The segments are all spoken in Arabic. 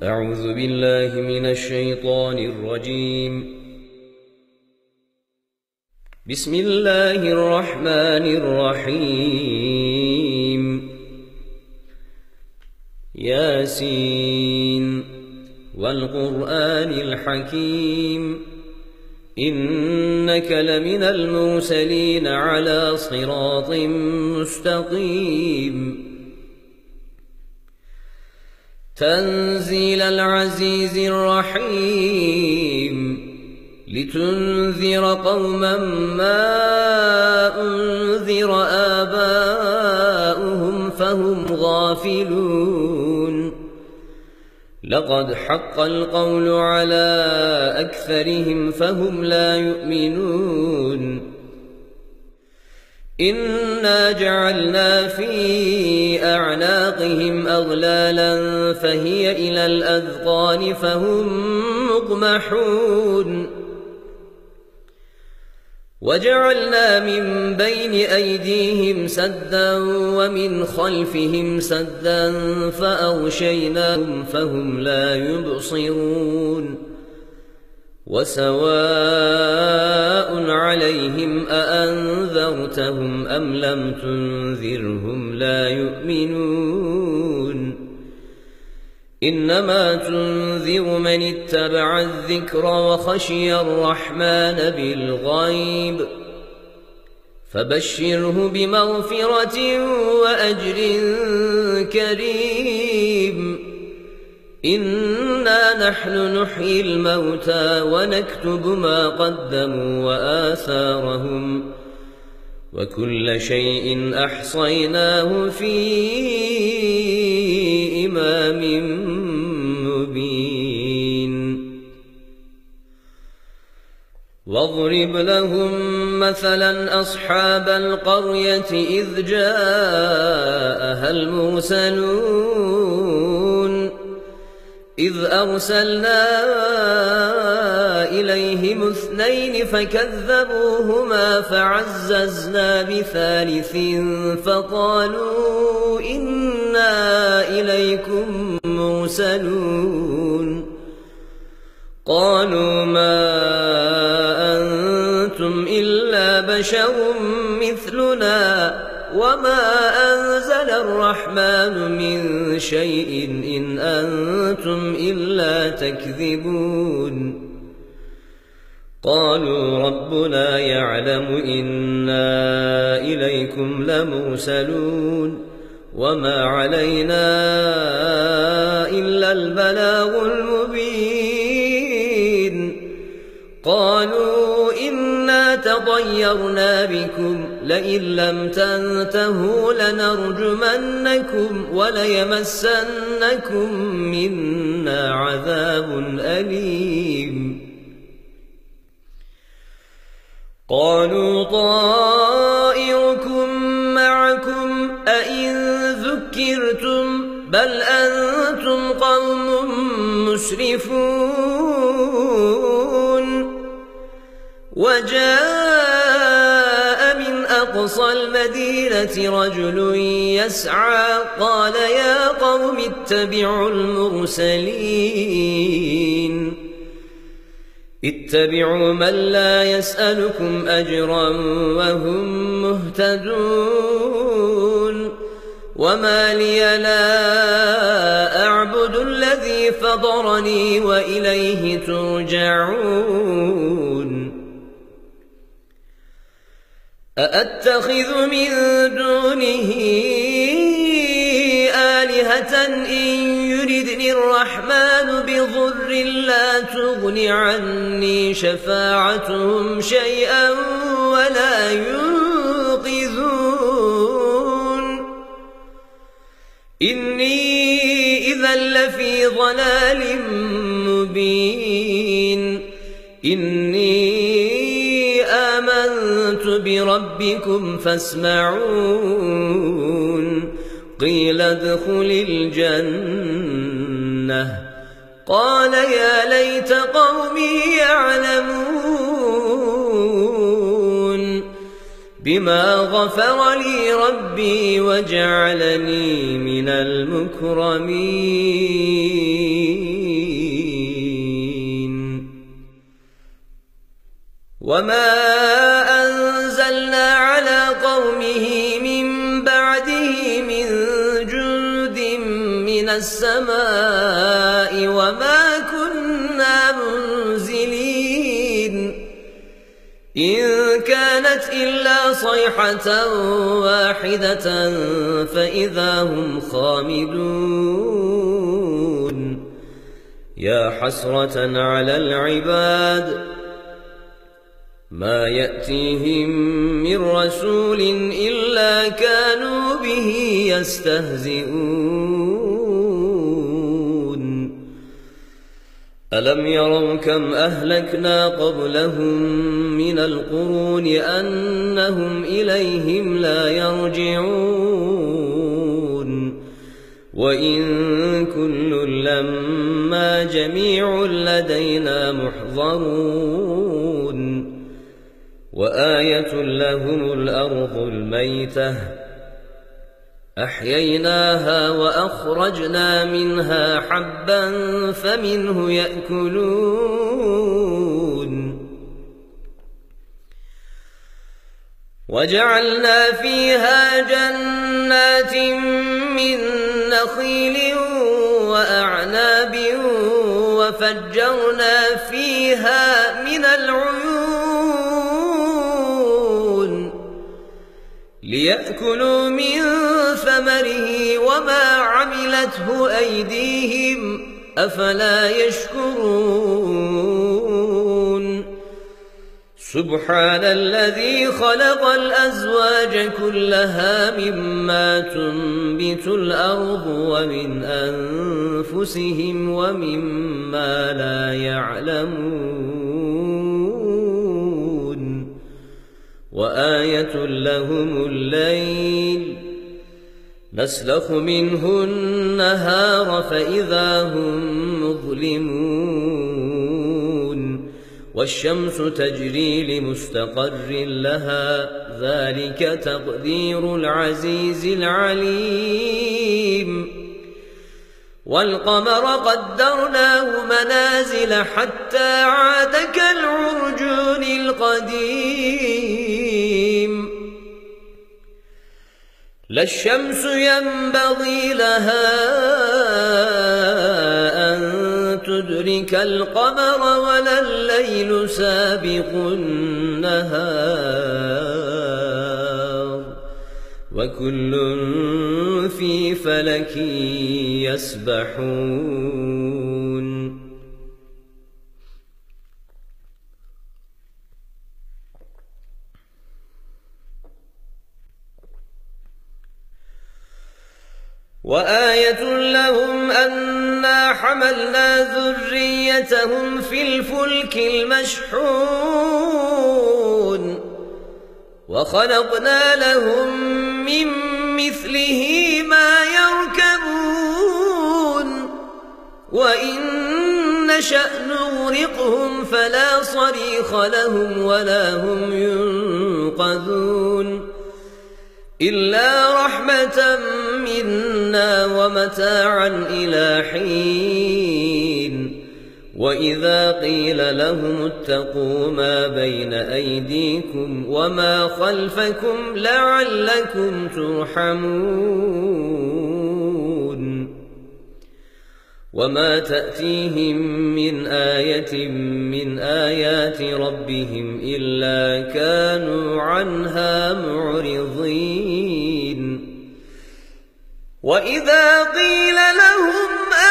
أعوذ بالله من الشيطان الرجيم. بسم الله الرحمن الرحيم. ياسين والقرآن الحكيم إنك لمن المرسلين على صراط مستقيم. تنزيل العزيز الرحيم لتنذر قوما ما أنذر آباؤهم فهم غافلون. لقد حق القول على أكثرهم فهم لا يؤمنون. إنا جعلنا في أعناقهم أغلالا فهي إلى الأذقان فهم مقمحون. وجعلنا من بين أيديهم سدا ومن خلفهم سدا فأغشيناهم فهم لا يبصرون. وسواء عليهم أأنذرتهم أم لم تنذرهم لا يؤمنون. إنما تنذر من اتبع الذكر وخشي الرحمن بالغيب فبشره بمغفرة وأجر كريم. إنا نحن نحيي الموتى ونكتب ما قدموا وآثارهم وكل شيء أحصيناه في إمام مبين. واضرب لهم مثلا أصحاب القرية إذ جاءها المرسلون إذ أرسلنا إليهم اثنين فكذبوهما فعززنا بثالث فقالوا إنا إليكم مرسلون. قالوا ما أنتم إلا بشر مثلنا وما أنزل الرحمن من شيء إن أنتم إلا تكذبون. قالوا ربنا يعلم إنا إليكم لمرسلون وما علينا إلا البلاغ المبين. قالوا إنا تطيرنا بكم لئن لم تنتهوا لنرجمنكم وليمسنكم منا عذاب أليم. قالوا طائركم معكم أئن ذكرتم بل أنتم قوم مسرفون. وجاء من أقصى المدينة رجل يسعى قال يا قوم اتبعوا المرسلين اتبعوا من لا يسألكم أجرا وهم مهتدون. وما لي لا أعبد الذي فضرني وإليه ترجعون. أأتخذ من دونه آلهة إن يردني الرحمن بضر لا تغن عني شفاعتهم شيئا ولا ينقذون. إني إذا لفي ضلال مبين. إني آمنت بربكم فاسمعون. قيل ادخل الجنة قال يا ليت قومي يعلمون بما غفر لي ربي وجعلني من المكرمين. وما أنزلنا على قومه من بعده من جند من السماء وما كنا منزلين إن كانت إلا صيحة واحدة فإذا هم خامدون يا حسرة على العباد ما يأتيهم من رسول إلا كانوا به يستهزئون ألم يروا كم أهلكنا قبلهم من القرون أنهم إليهم لا يرجعون وإن كل لما جميع لدينا محضرون وآية لهم الأرض الميتة أحييناها وأخرجنا منها حبا فمنه يأكلون وجعلنا فيها جنات من نخيل وأعناب وفجرنا فيها من العيون ليأكلوا من ثمره وما عملته أيديهم أفلا يشكرون سبحان الذي خلق الأزواج كلها مما تنبت الأرض ومن أنفسهم ومما لا يعلمون وآية لهم الليل نسلخ منه النهار فإذا هم مظلمون والشمس تجري لمستقر لها ذلك تقدير العزيز العليم والقمر قدرناه منازل حتى عاد كالعرجون القديم لا الشمس ينبغي لها أن تدرك القمر ولا الليل سابق النهار وكل في فلك يسبحون وآية لهم أنا حملنا ذريتهم في الفلك المشحون وخلقنا لهم من مثله ما يركبون وإن نشأ نغرقهم فلا صريخ لهم ولا هم ينقذون إلا رحمة منا ومتاعا إلى حين وإذا قيل لهم اتقوا ما بين أيديكم وما خلفكم لعلكم ترحمون وما تأتيهم من آية من آيات ربهم إلا كانوا عنها معرضين وإذا قيل لهم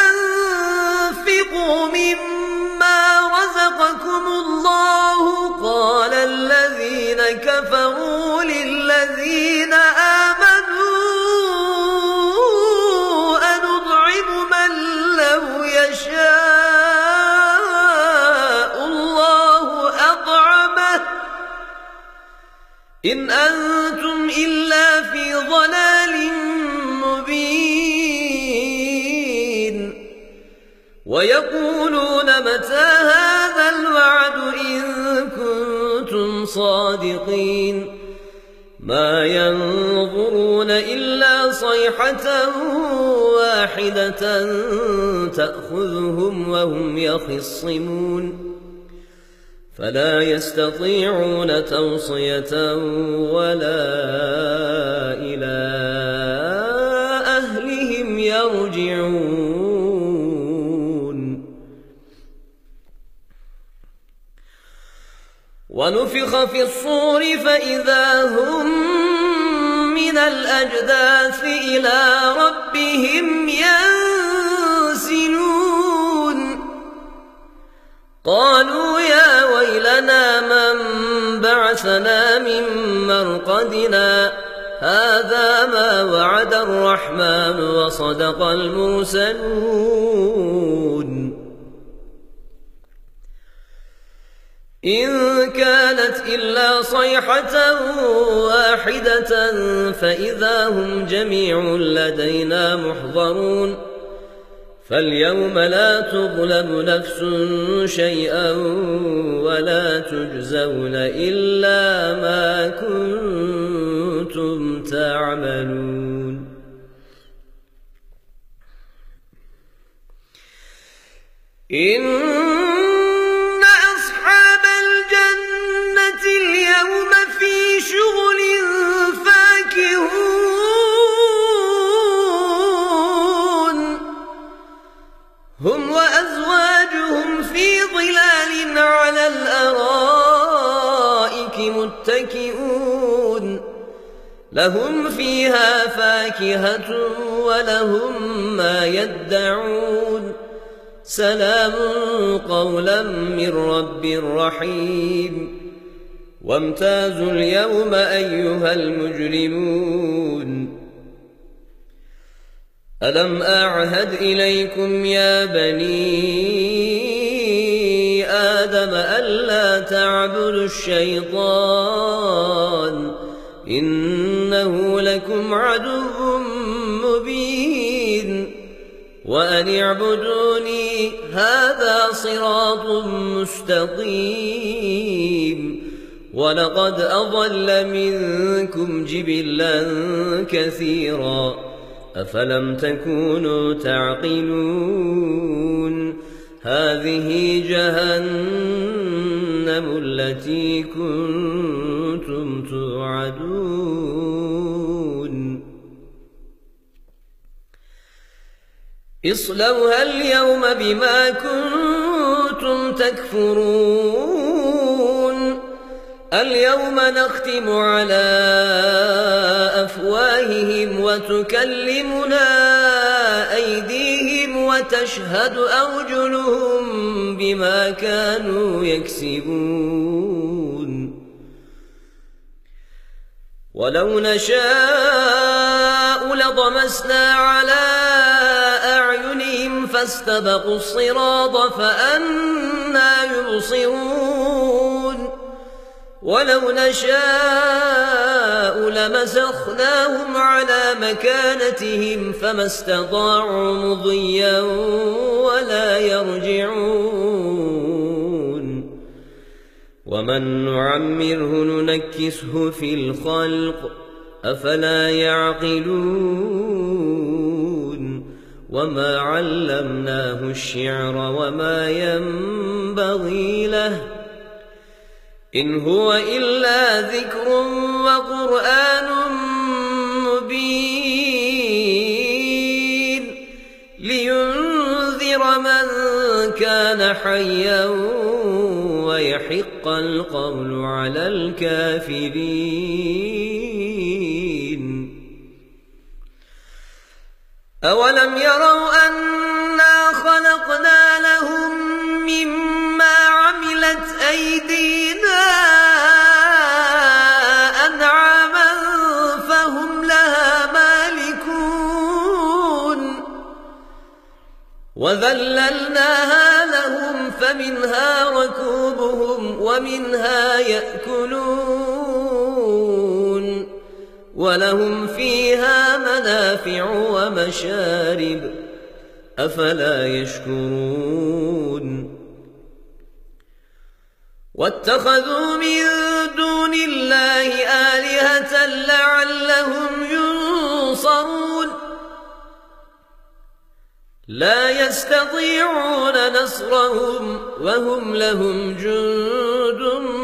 أنفقوا مما رزقكم الله قال الذين كفروا للذين آمنوا أنطعم من لو يشاء الله أطعمه إن أنتم إلا في ضلال مبين ويقولون متى هذا الوعد إن كنتم صادقين ما ينظرون إلا صيحة واحدة تأخذهم وهم يخصمون فلا يستطيعون توصية ولا إلى أهلهم يرجعون. ونفخ في الصور فإذا هم من الأجداث إلى ربهم ينسلون. قالوا يا ويلنا من بعثنا من مرقدنا هذا ما وعد الرحمن وصدق المرسلون. إن كانت إلا صيحة واحدة فإذا هم جميع لدينا محضرون. فاليوم لا تظلم نفس شيئا ولا تجزون إلا ما كنتم تعملون. إن أصحاب الجنة اليوم في شغل فاكهون. هم وأزواجهم في ظلال على الأرائك متكئون. لهم فيها فاكهة ولهم ما يدعون. سلام قولا من رب رحيم. وامتازوا اليوم أيها المجرمون. ألم أعهد إليكم يا بني آدم ألا تعبدوا الشيطان إنه لكم عدو مبين. وأن اعبدوني هذا صراط مستقيم. ولقد أضل منكم جبلا كثيرا أفلم تكونوا تعقلون. هذه جهنم التي كنتم توعدون. اصلوها اليوم بما كنتم تكفرون. اليوم نختم على أفواههم وتكلمنا أيديهم وتشهد أرجلهم بما كانوا يكسبون. ولو نشاء لطمسنا على أعينهم فاستبقوا الصراط فأنى يبصرون. ولو نشاء لمسخناهم على مكانتهم فما استطاعوا مضيا ولا يرجعون. ومن نعمره ننكسه في الخلق أفلا يعقلون. وما علمناه الشعر وما ينبغي له إن هو إلا ذكر وقرآن مبين. لينذر من كان حيا ويحق القول على الكافرين. أولم يروا أنا خلقنا لهم مما عملت أيدينا أنعاما فهم لها مالكون. وذللناها لهم فمنها ركوبهم ومنها يأكلون. ولهم فيها منافع ومشارب أفلا يشكرون. واتخذوا من دون الله آلهة لعلهم ينصرون. لا يستطيعون نصرهم وهم لهم جند جند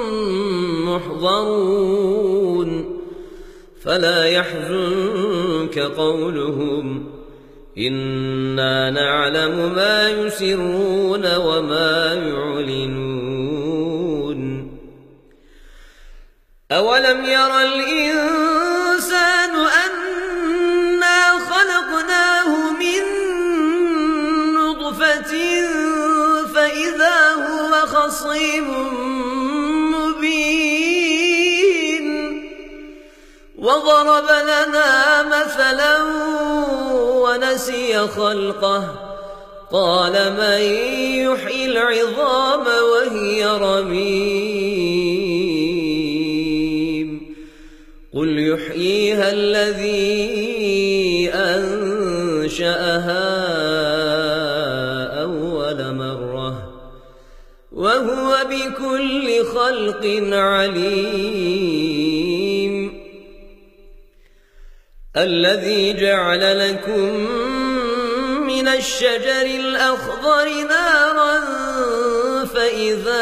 محضرون فلا يحزنك قولهم إنا نعلم ما يسرون وما يعلنون أولم ير الإنسان أنا خلقناه من نطفة فإذا هو خصيم مبين وضرب لنا مثلا ونسي خلقه قال من يحيي العظام وهي رميم قل يحييها الذي أنشأها أول مرة وهو بكل خلق عليم الذي جعل لكم من الشجر الأخضر نارا فإذا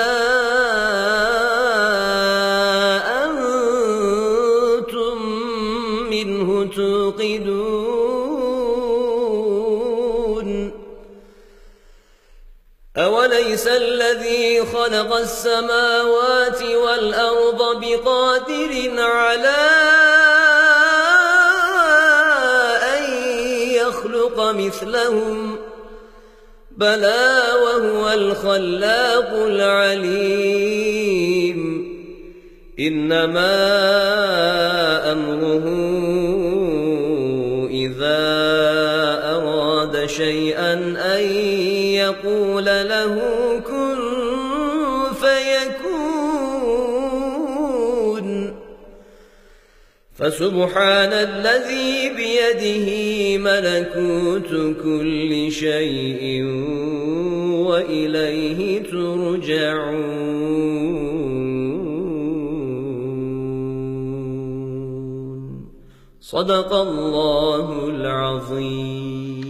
أنتم منه توقدون أوليس الذي خلق السماوات والأرض بقادر على يخلق مثلهم بلى وهو الخلاق العليم إنما أمره إذا أراد شيئا أن يقول له كن فيكون فسبحان الذي بيده ملكوت كل شيء وإليه ترجعون صدق الله العظيم.